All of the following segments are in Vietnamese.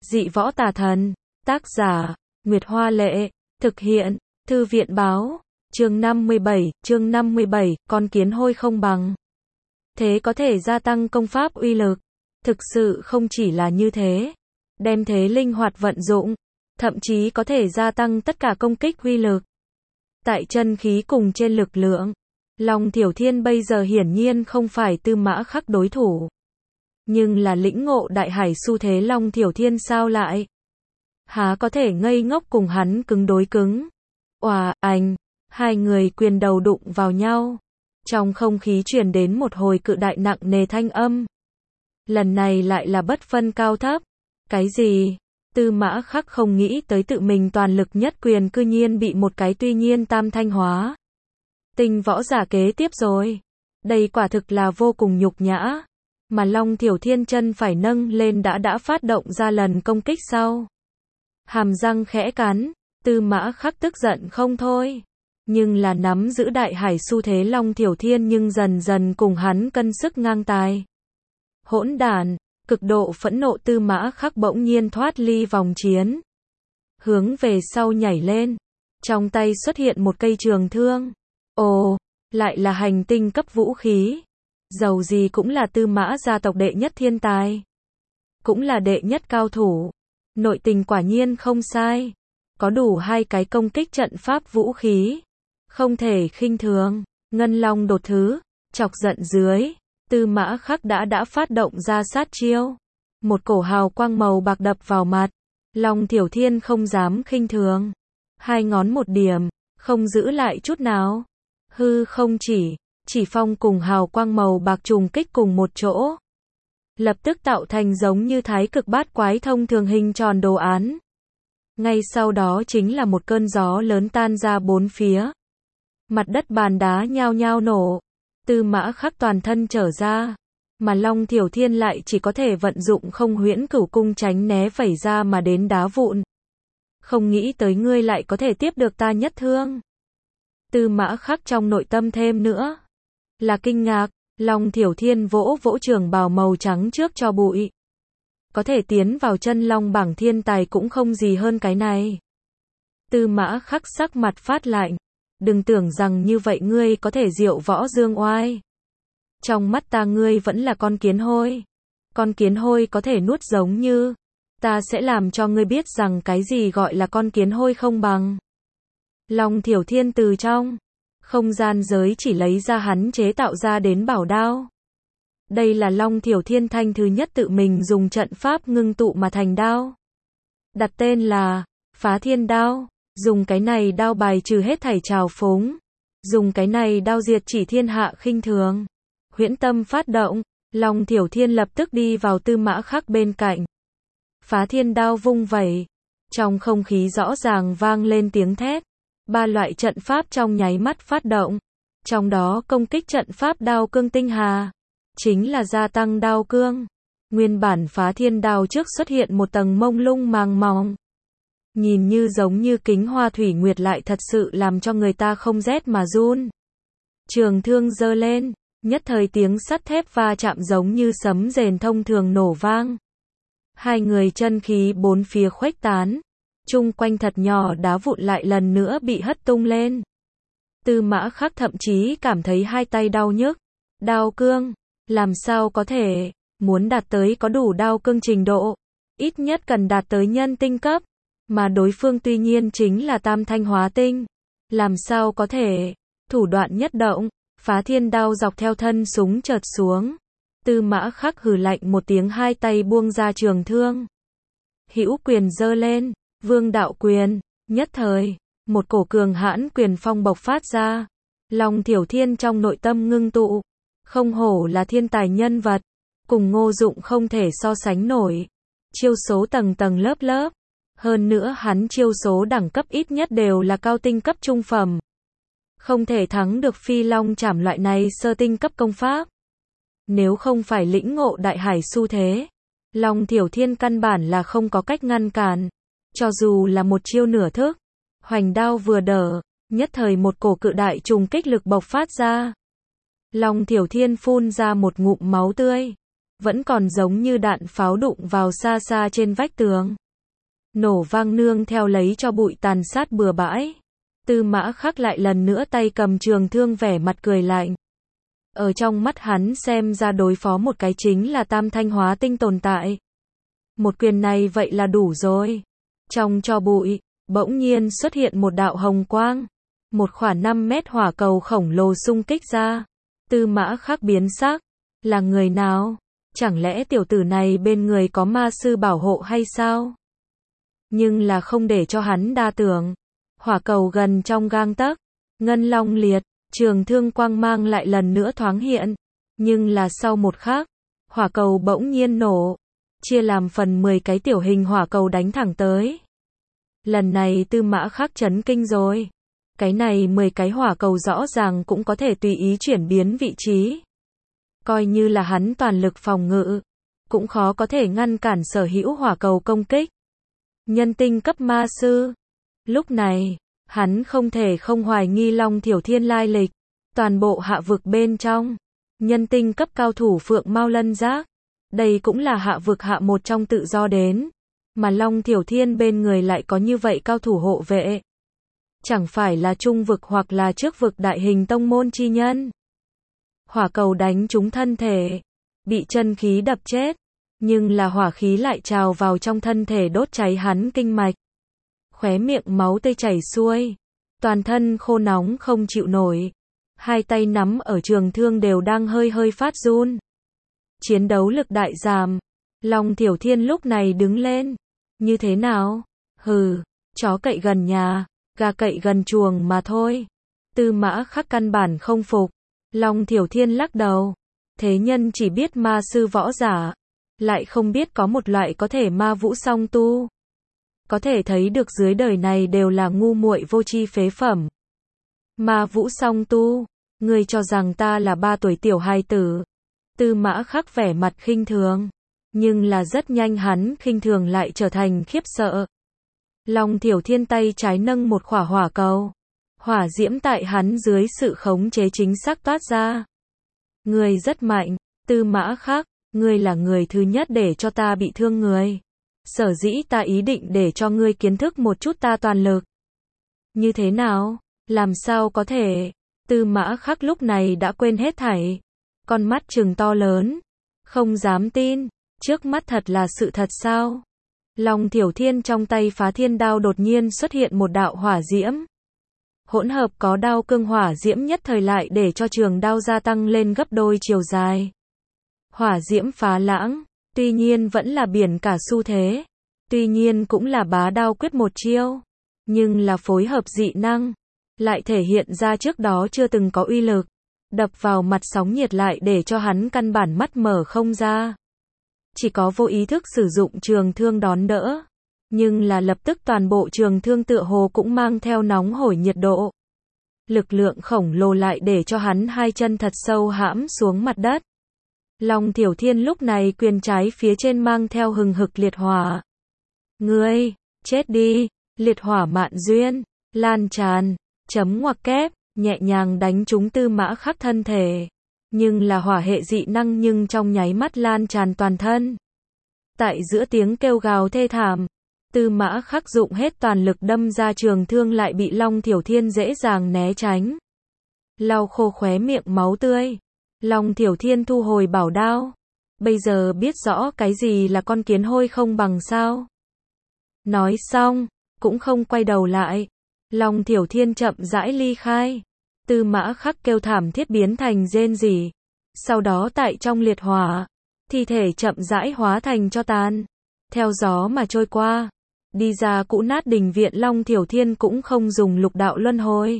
Dị võ tà thần. Tác giả, Nguyệt Hoa Lệ. Thực hiện, Thư viện Báo. Chương 57, con kiến hôi không bằng. Thế có thể gia tăng công pháp uy lực. Thực sự không chỉ là như thế. Đem thế linh hoạt vận dụng. Thậm chí có thể gia tăng tất cả công kích uy lực. Tại chân khí cùng trên lực lượng. Long Thiểu Thiên bây giờ hiển nhiên không phải Tư Mã Khắc đối thủ. Nhưng là lĩnh ngộ đại hải xu thế Long Thiểu Thiên sao lại? Há có thể ngây ngốc cùng hắn cứng đối cứng. Oà, anh. Hai người quyền đầu đụng vào nhau. Trong không khí truyền đến một hồi cự đại nặng nề thanh âm. Lần này lại là bất phân cao thấp. Cái gì? Tư Mã Khắc không nghĩ tới tự mình toàn lực nhất quyền cư nhiên bị một cái tuy nhiên tam thanh hóa. Tinh võ giả kế tiếp rồi. Đây quả thực là vô cùng nhục nhã. Mà Long Thiểu Thiên chân phải nâng lên đã phát động ra lần công kích sau. Hàm răng khẽ cắn, Tư Mã Khắc tức giận không thôi. Nhưng là nắm giữ đại hải xu thế Long Thiểu Thiên nhưng dần dần cùng hắn cân sức ngang tài. Hỗn đản, cực độ phẫn nộ Tư Mã Khắc bỗng nhiên thoát ly vòng chiến. Hướng về sau nhảy lên. Trong tay xuất hiện một cây trường thương. Ồ, lại là hành tinh cấp vũ khí. Dầu gì cũng là Tư Mã gia tộc đệ nhất thiên tài. Cũng là đệ nhất cao thủ. Nội tình quả nhiên không sai. Có đủ hai cái công kích trận pháp vũ khí. Không thể khinh thường. Ngân Long đột thứ. Chọc giận dưới. Tư Mã Khắc đã phát động ra sát chiêu. Một cổ hào quang màu bạc đập vào mặt. Long Thiểu Thiên không dám khinh thường. Hai ngón một điểm. Không giữ lại chút nào. Hư không chỉ phong cùng hào quang màu bạc trùng kích cùng một chỗ. Lập tức tạo thành giống như thái cực bát quái thông thường hình tròn đồ án. Ngay sau đó chính là một cơn gió lớn tan ra bốn phía. Mặt đất bàn đá nhao nhao nổ. Tư Mã Khắc toàn thân trở ra. Mà Long Thiểu Thiên lại chỉ có thể vận dụng không huyễn cửu cung tránh né vẩy ra mà đến đá vụn. Không nghĩ tới ngươi lại có thể tiếp được ta nhất thương. Tư Mã Khắc trong nội tâm thêm nữa là kinh ngạc. Long Thiểu Thiên vỗ trường bào màu trắng trước cho bụi. Có thể tiến vào chân long bảng thiên tài cũng không gì hơn cái này. Tư Mã Khắc sắc mặt phát lạnh. Đừng tưởng rằng như vậy ngươi có thể diệu võ dương oai. Trong mắt ta ngươi vẫn là con kiến hôi. Con kiến hôi có thể nuốt giống như. Ta sẽ làm cho ngươi biết rằng cái gì gọi là con kiến hôi không bằng. Long Thiểu Thiên từ trong không gian giới chỉ lấy ra hắn chế tạo ra đến bảo đao. Đây là Long Thiểu Thiên thanh thứ nhất tự mình dùng trận pháp ngưng tụ mà thành đao. Đặt tên là Phá Thiên Đao. Dùng cái này đao bài trừ hết thảy trào phúng. Dùng cái này đao diệt chỉ thiên hạ khinh thường. Huyễn tâm phát động. Long Thiểu Thiên lập tức đi vào Tư Mã Khắc bên cạnh. Phá Thiên Đao vung vẩy. Trong không khí rõ ràng vang lên tiếng thét. Ba loại trận pháp trong nháy mắt phát động. Trong đó công kích trận pháp đao cương tinh hà. Chính là gia tăng đao cương. Nguyên bản Phá Thiên Đao trước xuất hiện một tầng mông lung màng mỏng. Nhìn như giống như kính hoa thủy nguyệt lại thật sự làm cho người ta không rét mà run. Trường thương giơ lên. Nhất thời tiếng sắt thép va chạm giống như sấm rền thông thường nổ vang. Hai người chân khí bốn phía khuếch tán. Chung quanh thật nhỏ đá vụn lại lần nữa bị hất tung lên. Tư Mã Khắc thậm chí cảm thấy hai tay đau nhức. Đao cương, làm sao có thể, muốn đạt tới có đủ đao cương trình độ, ít nhất cần đạt tới nhân tinh cấp, mà đối phương tuy nhiên chính là tam thanh hóa tinh. Làm sao có thể, thủ đoạn nhất động, Phá Thiên Đao dọc theo thân súng chợt xuống. Tư Mã Khắc hừ lạnh một tiếng hai tay buông ra trường thương. Hữu quyền giơ lên. Vương đạo quyền, nhất thời, một cổ cường hãn quyền phong bộc phát ra. Long Thiểu Thiên trong nội tâm ngưng tụ, không hổ là thiên tài nhân vật, cùng Ngô Dụng không thể so sánh nổi. Chiêu số tầng tầng lớp lớp, hơn nữa hắn chiêu số đẳng cấp ít nhất đều là cao tinh cấp trung phẩm. Không thể thắng được Phi Long Chảm loại này sơ tinh cấp công pháp. Nếu không phải lĩnh ngộ đại hải xu thế, Long Thiểu Thiên căn bản là không có cách ngăn cản. Cho dù là một chiêu nửa thức, hoành đao vừa đỡ, nhất thời một cổ cự đại trùng kích lực bộc phát ra. Long Thiểu Thiên phun ra một ngụm máu tươi. vẫn còn giống như đạn pháo đụng vào xa xa trên vách tường. Nổ vang nương theo lấy cho bụi tàn sát bừa bãi. Tư Mã Khắc lại lần nữa tay cầm trường thương vẻ mặt cười lạnh. Ở trong mắt hắn xem ra đối phó một cái chính là tam thanh hóa tinh tồn tại. Một quyền này vậy là đủ rồi. Trong tro bụi, bỗng nhiên xuất hiện một đạo hồng quang. Một khoảng 5 mét hỏa cầu khổng lồ xung kích ra. Tư Mã Khắc biến sắc. Là người nào? Chẳng lẽ tiểu tử này bên người có ma sư bảo hộ hay sao? Nhưng là không để cho hắn đa tưởng. Hỏa cầu gần trong gang tấc. Ngân long liệt, trường thương quang mang lại lần nữa thoáng hiện. Nhưng là sau một khắc, hỏa cầu bỗng nhiên nổ. Chia làm phần 10 cái tiểu hình hỏa cầu đánh thẳng tới. Lần này Tư Mã Khắc chấn kinh rồi. Cái này 10 cái hỏa cầu rõ ràng cũng có thể tùy ý chuyển biến vị trí. Coi như là hắn toàn lực phòng ngự, cũng khó có thể ngăn cản sở hữu hỏa cầu công kích. Nhân tinh cấp ma sư. Lúc này, hắn không thể không hoài nghi Long Thiểu Thiên lai lịch. Toàn bộ hạ vực bên trong, nhân tinh cấp cao thủ Phượng Mao Lân Giác. Đây cũng là hạ vực hạ một trong tự do đến. Mà Long Thiểu Thiên bên người lại có như vậy cao thủ hộ vệ. Chẳng phải là trung vực hoặc là trước vực đại hình tông môn chi nhân. Hỏa cầu đánh trúng thân thể, bị chân khí đập chết. Nhưng là hỏa khí lại trào vào trong thân thể đốt cháy hắn kinh mạch. Khóe miệng máu tươi chảy xuôi. Toàn thân khô nóng không chịu nổi. Hai tay nắm ở trường thương đều đang hơi hơi phát run. Chiến đấu lực đại giảm. Long Thiểu Thiên lúc này đứng lên. Như thế nào? Hừ, chó cậy gần nhà, gà cậy gần chuồng mà thôi. Tư Mã Khắc căn bản không phục. Long Thiểu Thiên lắc đầu. Thế nhân chỉ biết ma sư võ giả, lại không biết có một loại có thể ma vũ song tu. Có thể thấy được dưới đời này đều là ngu muội vô tri phế phẩm. Ma vũ song tu, ngươi cho rằng ta là 3 tuổi tiểu hài tử. Tư Mã Khắc vẻ mặt khinh thường, nhưng là rất nhanh hắn khinh thường lại trở thành khiếp sợ. Long Thiểu Thiên tay trái nâng một quả hỏa cầu. Hỏa diễm tại hắn dưới sự khống chế chính xác toát ra. Ngươi rất mạnh, Tư Mã Khắc, ngươi là người thứ nhất để cho ta bị thương người. Sở dĩ ta ý định để cho ngươi kiến thức một chút ta toàn lực. Như thế nào? Làm sao có thể? Tư Mã Khắc lúc này đã quên hết thảy. Con mắt trừng to lớn. Không dám tin. Trước mắt thật là sự thật sao? Long Thiểu Thiên trong tay phá thiên đao đột nhiên xuất hiện một đạo hỏa diễm. Hỗn hợp có đao cương hỏa diễm nhất thời lại để cho trường đao gia tăng lên gấp đôi chiều dài. Hỏa diễm phá lãng, tuy nhiên vẫn là biển cả xu thế. Tuy nhiên cũng là bá đao quyết một chiêu. Nhưng là phối hợp dị năng. Lại thể hiện ra trước đó chưa từng có uy lực. Đập vào mặt sóng nhiệt lại để cho hắn căn bản mắt mở không ra. Chỉ có vô ý thức sử dụng trường thương đón đỡ. Nhưng là lập tức toàn bộ trường thương tựa hồ cũng mang theo nóng hổi nhiệt độ. Lực lượng khổng lồ lại để cho hắn hai chân thật sâu hãm xuống mặt đất. Long Thiểu Thiên lúc này quyền trái phía trên mang theo hừng hực liệt hỏa. Ngươi, chết đi, liệt hỏa mạn duyên, lan tràn, chấm ngoặc kép, nhẹ nhàng đánh trúng Tư Mã Khắc thân thể. Nhưng là hỏa hệ dị năng nhưng trong nháy mắt lan tràn toàn thân. Tại giữa tiếng kêu gào thê thảm, Tư Mã Khắc dụng hết toàn lực đâm ra trường thương lại bị Long Thiểu Thiên dễ dàng né tránh. Lau khô khóe miệng máu tươi. Long Thiểu Thiên thu hồi bảo đao. Bây giờ biết rõ cái gì là con kiến hôi không bằng sao. Nói xong, cũng không quay đầu lại. Long Thiểu Thiên chậm rãi ly khai. Tư Mã Khắc kêu thảm thiết biến thành rên rỉ. Sau đó tại trong liệt hỏa, thi thể chậm rãi hóa thành tro tàn. Theo gió mà trôi qua. Đi ra cũ nát đình viện Long Thiểu Thiên cũng không dùng lục đạo luân hồi.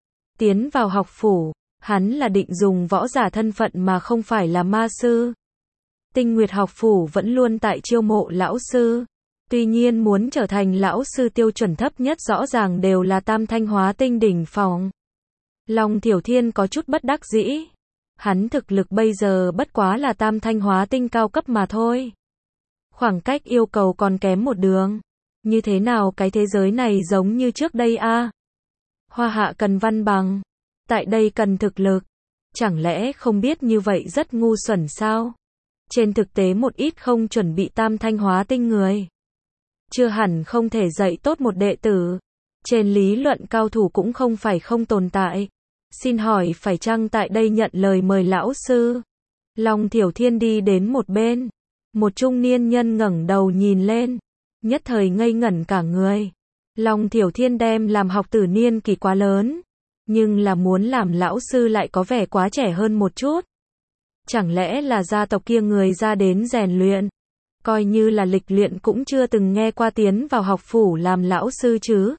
Tiến vào học phủ, hắn là định dùng võ giả thân phận mà không phải là ma sư. Tinh Nguyệt học phủ vẫn luôn tại chiêu mộ lão sư. Tuy nhiên muốn trở thành lão sư tiêu chuẩn thấp nhất rõ ràng đều là tam thanh hóa tinh đỉnh phong. Long Thiểu Thiên có chút bất đắc dĩ. Hắn thực lực bây giờ bất quá là tam thanh hóa tinh cao cấp mà thôi. Khoảng cách yêu cầu còn kém một đường. Như thế nào cái thế giới này giống như trước đây a? Hoa hạ cần văn bằng. Tại đây cần thực lực. Chẳng lẽ không biết như vậy rất ngu xuẩn sao? Trên thực tế một ít không chuẩn bị tam thanh hóa tinh người, chưa hẳn không thể dạy tốt một đệ tử. Trên lý luận cao thủ cũng không phải không tồn tại. Xin hỏi phải chăng tại đây nhận lời mời lão sư? Long Thiểu Thiên đi đến một bên. Một trung niên nhân ngẩng đầu nhìn lên, nhất thời ngây ngẩn cả người. Long Thiểu Thiên đem làm học tử niên kỳ quá lớn, nhưng là muốn làm lão sư lại có vẻ quá trẻ hơn một chút. Chẳng lẽ là gia tộc kia người ra đến rèn luyện? Coi như là lịch luyện cũng chưa từng nghe qua tiến vào học phủ làm lão sư chứ.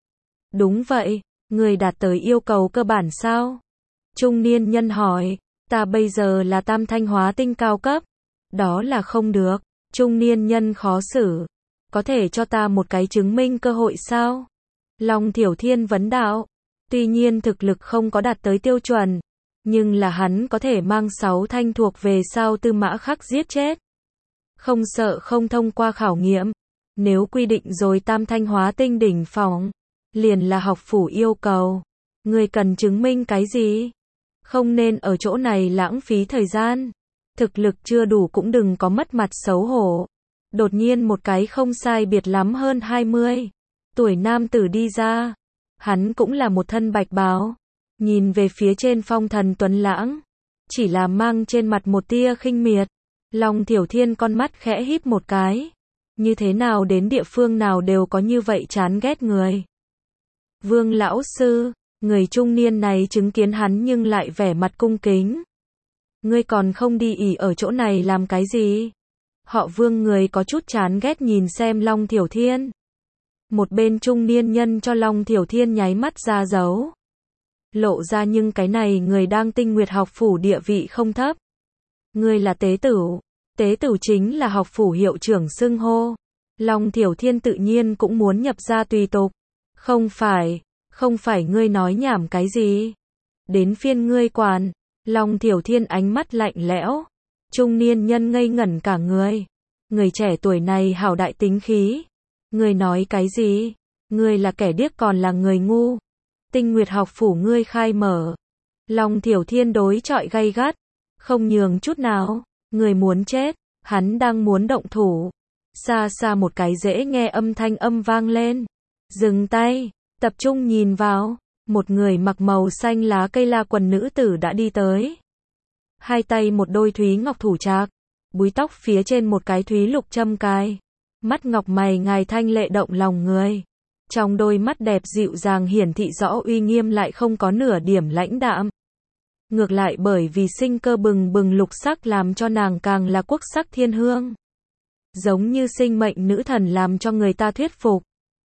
Đúng vậy, người đạt tới yêu cầu cơ bản sao? Trung niên nhân hỏi, ta bây giờ là tam thanh hóa tinh cao cấp. Đó là không được. Trung niên nhân khó xử. Có thể cho ta một cái chứng minh cơ hội sao? Long Thiểu Thiên vấn đạo. Tuy nhiên thực lực không có đạt tới tiêu chuẩn, nhưng là hắn có thể mang 6 thanh thuộc về sao Tư Mã Khắc giết chết. Không sợ không thông qua khảo nghiệm. Nếu quy định rồi tam thanh hóa tinh đỉnh phong, liền là học phủ yêu cầu. Người cần chứng minh cái gì? Không nên ở chỗ này lãng phí thời gian. Thực lực chưa đủ cũng đừng có mất mặt xấu hổ. Đột nhiên một cái không sai biệt lắm hơn 20 tuổi nam tử đi ra. Hắn cũng là một thân bạch bào. Nhìn về phía trên phong thần tuấn lãng, chỉ là mang trên mặt một tia khinh miệt. Long Thiểu Thiên con mắt khẽ híp một cái. Như thế nào đến địa phương nào đều có như vậy chán ghét người. Vương lão sư, người trung niên này chứng kiến hắn nhưng lại vẻ mặt cung kính. Ngươi còn không đi ỉ ở chỗ này làm cái gì? Họ Vương người có chút chán ghét nhìn xem Long Thiểu Thiên. Một bên trung niên nhân cho Long Thiểu Thiên nháy mắt ra dấu. Lộ ra nhưng cái này người đang Tinh Nguyệt học phủ địa vị không thấp. Ngươi là tế tửu. Tế tửu chính là học phủ hiệu trưởng xưng hô. Long Thiểu Thiên tự nhiên cũng muốn nhập ra tùy tục. Không phải ngươi nói nhảm cái gì. Đến phiên ngươi quản. Long Thiểu Thiên ánh mắt lạnh lẽo. Trung niên nhân ngây ngẩn cả người. Người trẻ tuổi này hảo đại tính khí. Ngươi nói cái gì? Ngươi là kẻ điếc còn là người ngu. Tinh Nguyệt học phủ ngươi khai mở. Long Thiểu Thiên đối chọi gay gắt. Không nhường chút nào. Người muốn chết. Hắn đang muốn động thủ. Xa xa một cái dễ nghe âm thanh vang lên. Dừng tay. Tập trung nhìn vào. Một người mặc màu xanh lá cây la quần nữ tử đã đi tới. Hai tay một đôi thúy ngọc thủ trạc. Búi tóc phía trên một cái thúy lục châm cài. Mắt ngọc mày ngài thanh lệ động lòng người. Trong đôi mắt đẹp dịu dàng hiển thị rõ uy nghiêm lại không có nửa điểm lãnh đạm. Ngược lại bởi vì sinh cơ bừng bừng lục sắc làm cho nàng càng là quốc sắc thiên hương. Giống như sinh mệnh nữ thần làm cho người ta thuyết phục.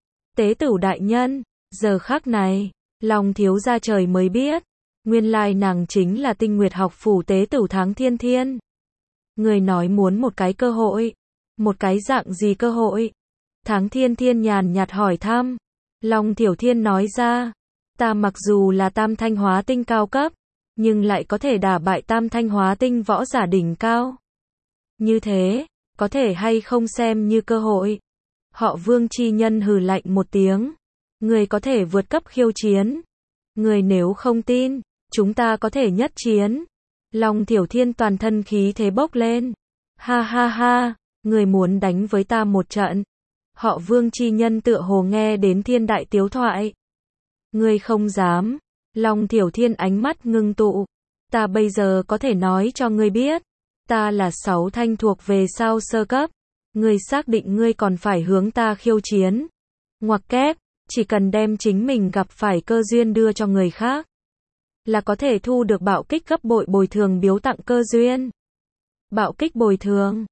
Tế tửu đại nhân, giờ khắc này, Long thiếu gia trời mới biết. Nguyên lai nàng chính là Tinh Nguyệt học phủ tế tửu Tháng Thiên Thiên. Người nói muốn một cái cơ hội. Một cái dạng gì cơ hội? Tháng Thiên Thiên nhàn nhạt hỏi thăm. Long Thiểu Thiên nói ra. Ta mặc dù là tam thanh hóa tinh cao cấp, nhưng lại có thể đả bại tam thanh hóa tinh võ giả đỉnh cao. Như thế, có thể hay không xem như cơ hội? Họ Vương chi nhân hừ lạnh một tiếng. Người có thể vượt cấp khiêu chiến. Người nếu không tin, chúng ta có thể nhất chiến. Long Thiểu Thiên toàn thân khí thế bốc lên. Ha ha ha, người muốn đánh với ta một trận. Họ Vương chi nhân tựa hồ nghe đến thiên đại tiếu thoại. Người không dám. Long Thiểu Thiên ánh mắt ngưng tụ. Ta bây giờ có thể nói cho ngươi biết. Ta là 6 thanh thuộc về sao sơ cấp. Ngươi xác định ngươi còn phải hướng ta khiêu chiến. Ngoặc kép, chỉ cần đem chính mình gặp phải cơ duyên đưa cho người khác, là có thể thu được bạo kích gấp bội bồi thường biếu tặng cơ duyên. Bạo kích bồi thường.